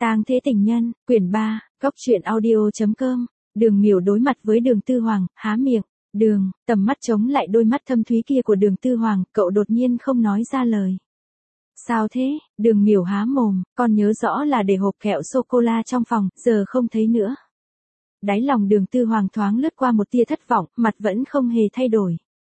Tang Thế Tình Nhân, quyển 3, góc truyện audio.com. Đường Miểu đối mặt với Đường Tư Hoàng, há miệng. Đường, tầm mắt chống lại đôi mắt thâm thúy kia của Đường Tư Hoàng, cậu đột nhiên không nói ra lời. Sao thế? Đường Miểu há mồm, con nhớ rõ là để hộp kẹo sô-cô-la trong phòng, giờ không thấy nữa. Đáy lòng Đường Tư Hoàng thoáng lướt qua một tia thất vọng, mặt vẫn không hề thay đổi.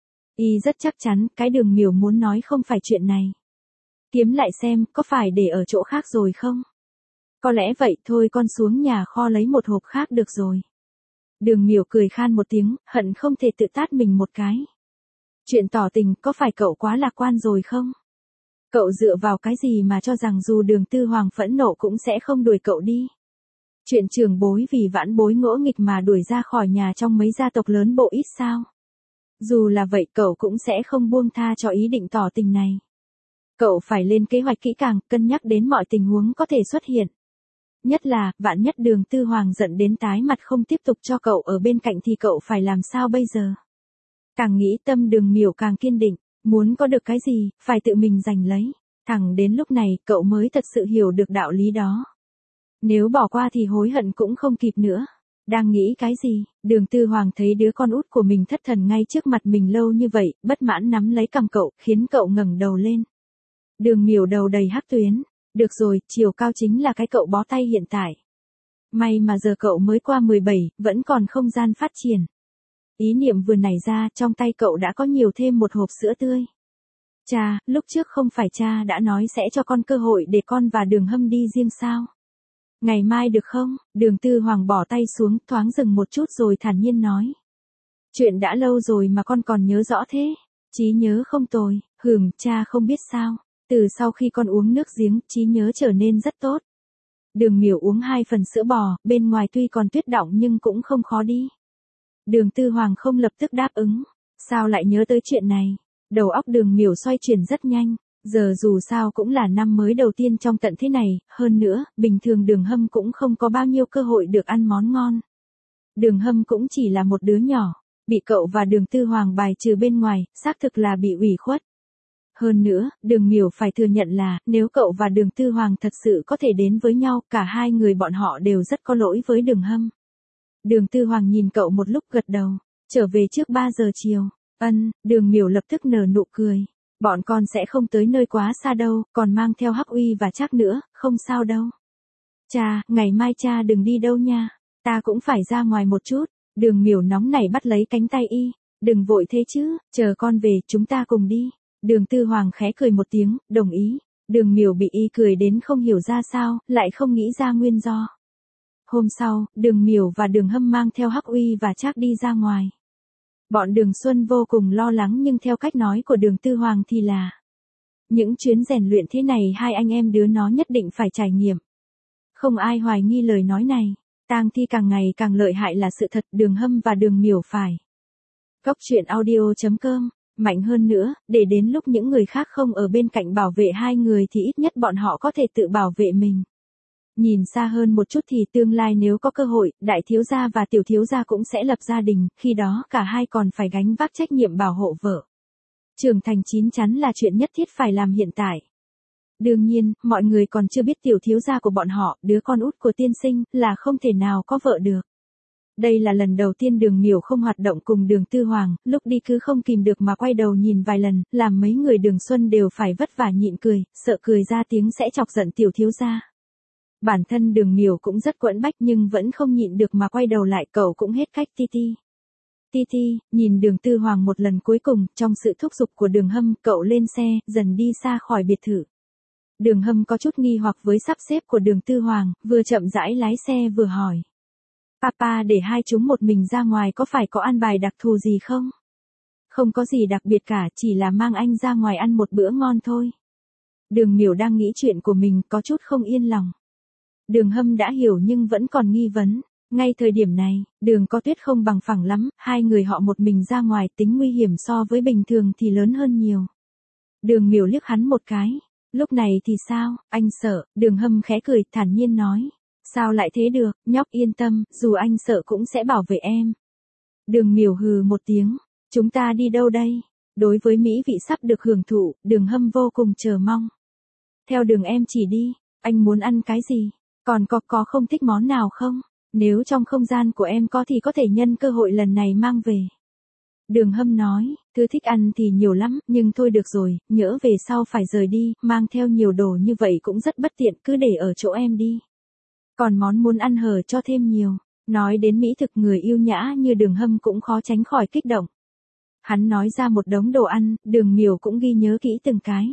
Y rất chắc chắn, cái Đường Miểu muốn nói không phải chuyện này. Kiếm lại xem, có phải để ở chỗ khác rồi không? Có lẽ vậy thôi, con xuống nhà kho lấy một hộp khác được rồi. Đường Miểu cười khan một tiếng, hận không thể tự tát mình một cái. Chuyện tỏ tình, có phải cậu quá lạc quan rồi không? Cậu dựa vào cái gì mà cho rằng dù Đường Tư Hoàng phẫn nộ cũng sẽ không đuổi cậu đi? Chuyện trưởng bối vì vãn bối ngỗ nghịch mà đuổi ra khỏi nhà trong mấy gia tộc lớn bộ ít sao? Dù là vậy cậu cũng sẽ không buông tha cho ý định tỏ tình này. Cậu phải lên kế hoạch kỹ càng, cân nhắc đến mọi tình huống có thể xuất hiện. Nhất là, vạn nhất Đường Tư Hoàng giận đến tái mặt không tiếp tục cho cậu ở bên cạnh thì cậu phải làm sao bây giờ? Càng nghĩ tâm Đường Miểu càng kiên định, muốn có được cái gì, phải tự mình giành lấy. Thẳng đến lúc này, cậu mới thật sự hiểu được đạo lý đó. Nếu bỏ qua thì hối hận cũng không kịp nữa. Đang nghĩ cái gì? Đường Tư Hoàng thấy đứa con út của mình thất thần ngay trước mặt mình lâu như vậy, bất mãn nắm lấy cằm cậu, khiến cậu ngẩng đầu lên. Đường Miểu đầu đầy hắc tuyến. Được rồi, chiều cao chính là cái cậu bó tay hiện tại. May mà giờ cậu mới qua 17, vẫn còn không gian phát triển. Ý niệm vừa nảy ra, trong tay cậu đã có nhiều thêm một hộp sữa tươi. Cha, lúc trước không phải cha đã nói sẽ cho con cơ hội để con và Đường Hâm đi riêng sao? Ngày mai được không? Đường Tư Hoàng bỏ tay xuống, thoáng dừng một chút rồi thản nhiên nói. Chuyện đã lâu rồi mà con còn nhớ rõ thế. Trí nhớ không tồi, cha không biết sao. Từ sau khi con uống nước giếng, trí nhớ trở nên rất tốt. Đường Miểu uống 2 phần sữa bò, bên ngoài tuy còn tuyết đọng nhưng cũng không khó đi. Đường Tư Hoàng không lập tức đáp ứng. Sao lại nhớ tới chuyện này? Đầu óc Đường Miểu xoay chuyển rất nhanh. Giờ dù sao cũng là năm mới đầu tiên trong tận thế này, hơn nữa, bình thường Đường Hâm cũng không có bao nhiêu cơ hội được ăn món ngon. Đường Hâm cũng chỉ là một đứa nhỏ, bị cậu và Đường Tư Hoàng bài trừ bên ngoài, xác thực là bị ủy khuất. Hơn nữa, Đường Miểu phải thừa nhận là, nếu cậu và Đường Tư Hoàng thật sự có thể đến với nhau, cả hai người bọn họ đều rất có lỗi với Đường Hâm. Đường Tư Hoàng nhìn cậu một lúc gật đầu, trở về trước 3 giờ chiều. Đường Miểu lập tức nở nụ cười. Bọn con sẽ không tới nơi quá xa đâu, còn mang theo Hắc Uy và Trác nữa, không sao đâu. Cha, ngày mai cha đừng đi đâu nha, ta cũng phải ra ngoài một chút. Đường Miểu nóng nảy bắt lấy cánh tay y, đừng vội thế chứ, chờ con về, chúng ta cùng đi. Đường Tư Hoàng khẽ cười một tiếng, đồng ý. Đường Miểu bị y cười đến không hiểu ra sao, lại không nghĩ ra nguyên do. Hôm sau, Đường Miểu và Đường Hâm mang theo Hắc Uy và Trác đi ra ngoài. Bọn Đường Xuân vô cùng lo lắng nhưng theo cách nói của Đường Tư Hoàng thì là những chuyến rèn luyện thế này hai anh em đứa nó nhất định phải trải nghiệm. Không ai hoài nghi lời nói này. Tang Thi càng ngày càng lợi hại là sự thật, Đường Hâm và Đường Miểu phải. Góc truyện audio.com. Mạnh hơn nữa, để đến lúc những người khác không ở bên cạnh bảo vệ hai người thì ít nhất bọn họ có thể tự bảo vệ mình. Nhìn xa hơn một chút thì tương lai nếu có cơ hội, đại thiếu gia và tiểu thiếu gia cũng sẽ lập gia đình, khi đó cả hai còn phải gánh vác trách nhiệm bảo hộ vợ. Trưởng thành chín chắn là chuyện nhất thiết phải làm hiện tại. Đương nhiên, mọi người còn chưa biết tiểu thiếu gia của bọn họ, đứa con út của tiên sinh, là không thể nào có vợ được. Đây là lần đầu tiên Đường Miểu không hoạt động cùng Đường Tư Hoàng, lúc đi cứ không kìm được mà quay đầu nhìn vài lần, làm mấy người Đường Xuân đều phải vất vả nhịn cười, sợ cười ra tiếng sẽ chọc giận tiểu thiếu gia. Bản thân Đường Miểu cũng rất quẫn bách nhưng vẫn không nhịn được mà quay đầu lại, cậu cũng hết cách. Ti, nhìn Đường Tư Hoàng một lần cuối cùng, trong sự thúc giục của Đường Hâm, cậu lên xe, dần đi xa khỏi biệt thự. Đường Hâm có chút nghi hoặc với sắp xếp của Đường Tư Hoàng, vừa chậm rãi lái xe vừa hỏi. Papa để hai chúng một mình ra ngoài có phải có an bài đặc thù gì không? Không có gì đặc biệt cả, chỉ là mang anh ra ngoài ăn một bữa ngon thôi. Đường Miểu đang nghĩ chuyện của mình, có chút không yên lòng. Đường Hâm đã hiểu nhưng vẫn còn nghi vấn. Ngay thời điểm này, đường có tuyết không bằng phẳng lắm, hai người họ một mình ra ngoài tính nguy hiểm so với bình thường thì lớn hơn nhiều. Đường Miểu liếc hắn một cái. Lúc này thì sao, anh sợ? Đường Hâm khẽ cười, thản nhiên nói. Sao lại thế được, nhóc yên tâm, dù anh sợ cũng sẽ bảo vệ em. Đường Miểu hừ một tiếng. Chúng ta đi đâu đây? Đối với mỹ vị sắp được hưởng thụ, Đường Hâm vô cùng chờ mong. Theo đường em chỉ đi, anh muốn ăn cái gì? Còn có không thích món nào không? Nếu trong không gian của em có thì có thể nhân cơ hội lần này mang về. Đường Hâm nói, thứ thích ăn thì nhiều lắm, nhưng thôi được rồi, nhỡ về sau phải rời đi, mang theo nhiều đồ như vậy cũng rất bất tiện, cứ để ở chỗ em đi. Còn món muốn ăn hở cho thêm nhiều. Nói đến mỹ thực, người yêu nhã như Đường Hâm cũng khó tránh khỏi kích động. Hắn nói ra một đống đồ ăn, Đường Miểu cũng ghi nhớ kỹ từng cái.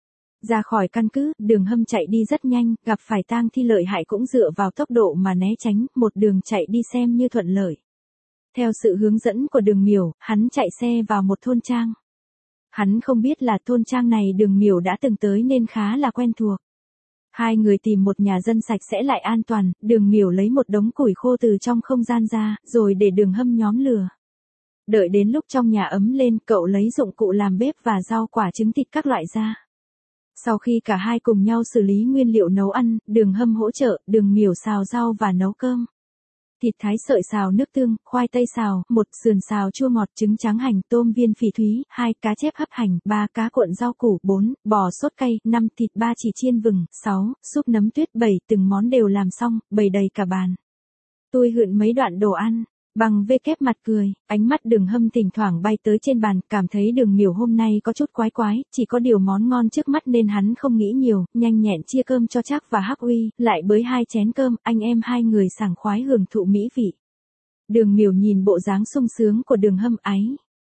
Ra khỏi căn cứ, Đường Hâm chạy đi rất nhanh, gặp phải tang thi lợi hại cũng dựa vào tốc độ mà né tránh, một đường chạy đi xem như thuận lợi. Theo sự hướng dẫn của Đường Miểu, hắn chạy xe vào một thôn trang. Hắn không biết là thôn trang này Đường Miểu đã từng tới nên khá là quen thuộc. Hai người tìm một nhà dân sạch sẽ lại an toàn, Đường Miểu lấy một đống củi khô từ trong không gian ra, rồi để Đường Hâm nhóm lửa. Đợi đến lúc trong nhà ấm lên, cậu lấy dụng cụ làm bếp và rau quả trứng thịt các loại ra. Sau khi cả hai cùng nhau xử lý nguyên liệu nấu ăn, Đường Hâm hỗ trợ, Đường Miểu xào rau và nấu cơm. Thịt thái sợi xào nước tương, khoai tây xào, 1 sườn xào chua ngọt, trứng trắng hành, tôm viên phỉ thúy, 2 cá chép hấp hành, 3 cá cuộn rau củ, 4 bò sốt cay, 5 thịt ba chỉ chiên vừng, 6 súp nấm tuyết, 7 từng món đều làm xong, bày đầy cả bàn. Tôi hượn mấy đoạn đồ ăn. Bằng vê mặt cười, ánh mắt Đường Hâm thỉnh thoảng bay tới trên bàn, cảm thấy Đường Miểu hôm nay có chút quái quái, chỉ có điều món ngon trước mắt nên hắn không nghĩ nhiều, nhanh nhẹn chia cơm cho Trác và Hắc Uy, lại bới 2 chén cơm, anh em hai người sảng khoái hưởng thụ mỹ vị. Đường Miểu nhìn bộ dáng sung sướng của Đường Hâm ấy.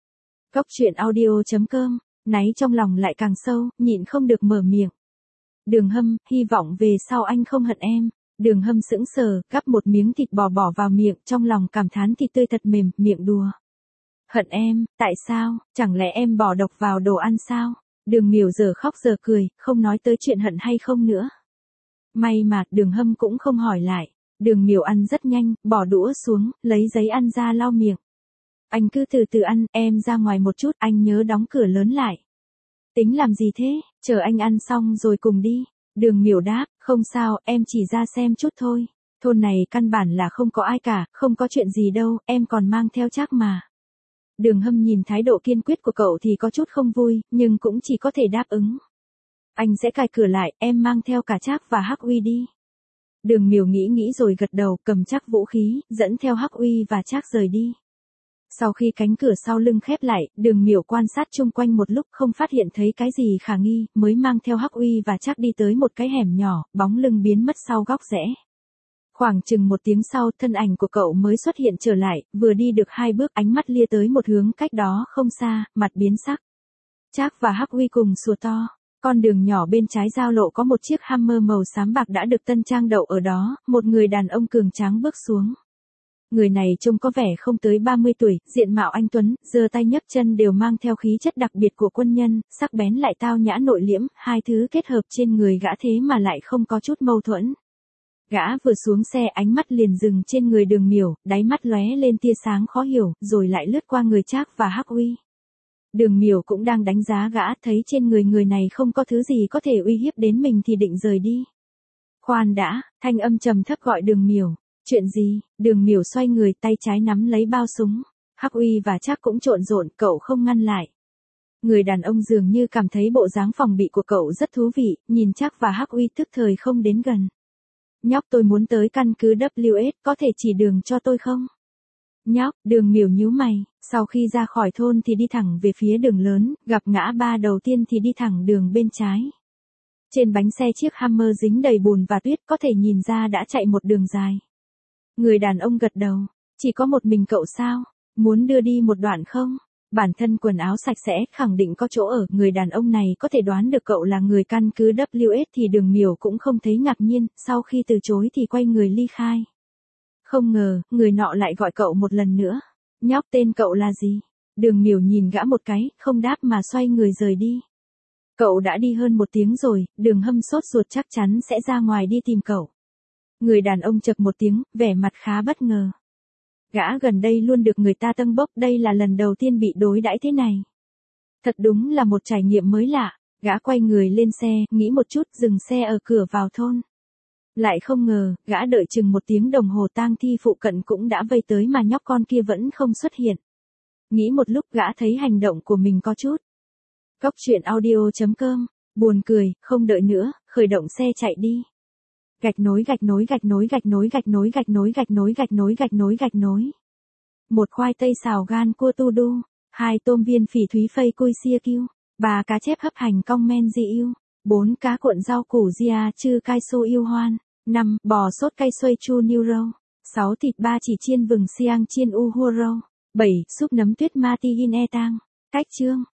Cốc truyện audio.com, náy trong lòng lại càng sâu, nhịn không được mở miệng. Đường Hâm, hy vọng về sau anh không hận em. Đường Hâm sững sờ, gắp một miếng thịt bò bỏ vào miệng, trong lòng cảm thán thịt tươi thật mềm, miệng đùa. Hận em, tại sao, chẳng lẽ em bỏ độc vào đồ ăn sao? Đường Miểu giờ khóc giờ cười, không nói tới chuyện hận hay không nữa. May mà, Đường Hâm cũng không hỏi lại. Đường Miểu ăn rất nhanh, bỏ đũa xuống, lấy giấy ăn ra lau miệng. Anh cứ từ từ ăn, em ra ngoài một chút, anh nhớ đóng cửa lớn lại. Tính làm gì thế, chờ anh ăn xong rồi cùng đi. Đường Miểu đáp, không sao, em chỉ ra xem chút thôi. Thôn này căn bản là không có ai cả, không có chuyện gì đâu, em còn mang theo Trác mà. Đường Hâm nhìn thái độ kiên quyết của cậu thì có chút không vui, nhưng cũng chỉ có thể đáp ứng. Anh sẽ cài cửa lại, em mang theo cả Trác và Hắc Uy đi. Đường Miểu nghĩ rồi gật đầu, cầm chắc vũ khí, dẫn theo Hắc Uy và Trác rời đi. Sau khi cánh cửa sau lưng khép lại, Đường Miểu quan sát chung quanh một lúc không phát hiện thấy cái gì khả nghi, mới mang theo Hắc Uy và Trác đi tới một cái hẻm nhỏ, bóng lưng biến mất sau góc rẽ. Khoảng chừng 1 tiếng sau, thân ảnh của cậu mới xuất hiện trở lại, vừa đi được 2 bước ánh mắt lia tới một hướng cách đó không xa, mặt biến sắc. Trác và Hắc Uy cùng sủa to. Con đường nhỏ bên trái giao lộ có một chiếc Hammer màu xám bạc đã được tân trang đậu ở đó, một người đàn ông cường tráng bước xuống. Người này trông có vẻ không tới 30 tuổi, diện mạo anh tuấn, giơ tay nhấc chân đều mang theo khí chất đặc biệt của quân nhân, sắc bén lại tao nhã nội liễm, hai thứ kết hợp trên người gã thế mà lại không có chút mâu thuẫn. Gã vừa xuống xe ánh mắt liền dừng trên người Đường Miểu, đáy mắt lóe lên tia sáng khó hiểu, rồi lại lướt qua người Trác và Hắc Uy. Đường Miểu cũng đang đánh giá gã, thấy trên người này không có thứ gì có thể uy hiếp đến mình thì định rời đi. Khoan đã, thanh âm trầm thấp gọi Đường Miểu. Chuyện gì? Đường Miểu xoay người, tay trái nắm lấy bao súng. Hắc Uy và Trác cũng trộn rộn, cậu không ngăn lại. Người đàn ông dường như cảm thấy bộ dáng phòng bị của cậu rất thú vị, nhìn Trác và Hắc Uy tức thời không đến gần. Nhóc, tôi muốn tới căn cứ WS, có thể chỉ đường cho tôi không? Nhóc, Đường Miểu nhíu mày, sau khi ra khỏi thôn thì đi thẳng về phía đường lớn, gặp ngã ba đầu tiên thì đi thẳng đường bên trái. Trên bánh xe chiếc Hammer dính đầy bùn và tuyết, có thể nhìn ra đã chạy một đường dài. Người đàn ông gật đầu, chỉ có một mình cậu sao? Muốn đưa đi một đoạn không? Bản thân quần áo sạch sẽ, khẳng định có chỗ ở, người đàn ông này có thể đoán được cậu là người căn cứ WS thì Đường Miểu cũng không thấy ngạc nhiên, sau khi từ chối thì quay người ly khai. Không ngờ, người nọ lại gọi cậu một lần nữa. Nhóc, tên cậu là gì? Đường Miểu nhìn gã một cái, không đáp mà xoay người rời đi. Cậu đã đi hơn 1 tiếng rồi, Đường Hâm sốt ruột chắc chắn sẽ ra ngoài đi tìm cậu. Người đàn ông chậc một tiếng, vẻ mặt khá bất ngờ. Gã gần đây luôn được người ta tâng bốc, đây là lần đầu tiên bị đối đãi thế này. Thật đúng là một trải nghiệm mới lạ. Gã quay người lên xe, nghĩ một chút, dừng xe ở cửa vào thôn. Lại không ngờ, gã đợi chừng 1 tiếng đồng hồ tang thi phụ cận cũng đã vây tới mà nhóc con kia vẫn không xuất hiện. Nghĩ một lúc gã thấy hành động của mình có chút. Cốc truyện audio.com, buồn cười, không đợi nữa, khởi động xe chạy đi. Gạch nối gạch nối gạch nối gạch nối gạch nối gạch nối gạch nối gạch nối gạch nối gạch nối. 1 khoai tây xào gan cua tu đu, 2 tôm viên phỉ thúy phây cui sia kiu, 3 cá chép hấp hành cong men di yêu, 4 cá cuộn rau củ ria chư cai su yêu hoan, 5 bò sốt cay xoay chu niu râu, 6 thịt ba chỉ chiên vừng siang chiên u hua râu, 7 súp nấm tuyết ma ti in e tang. Cách chương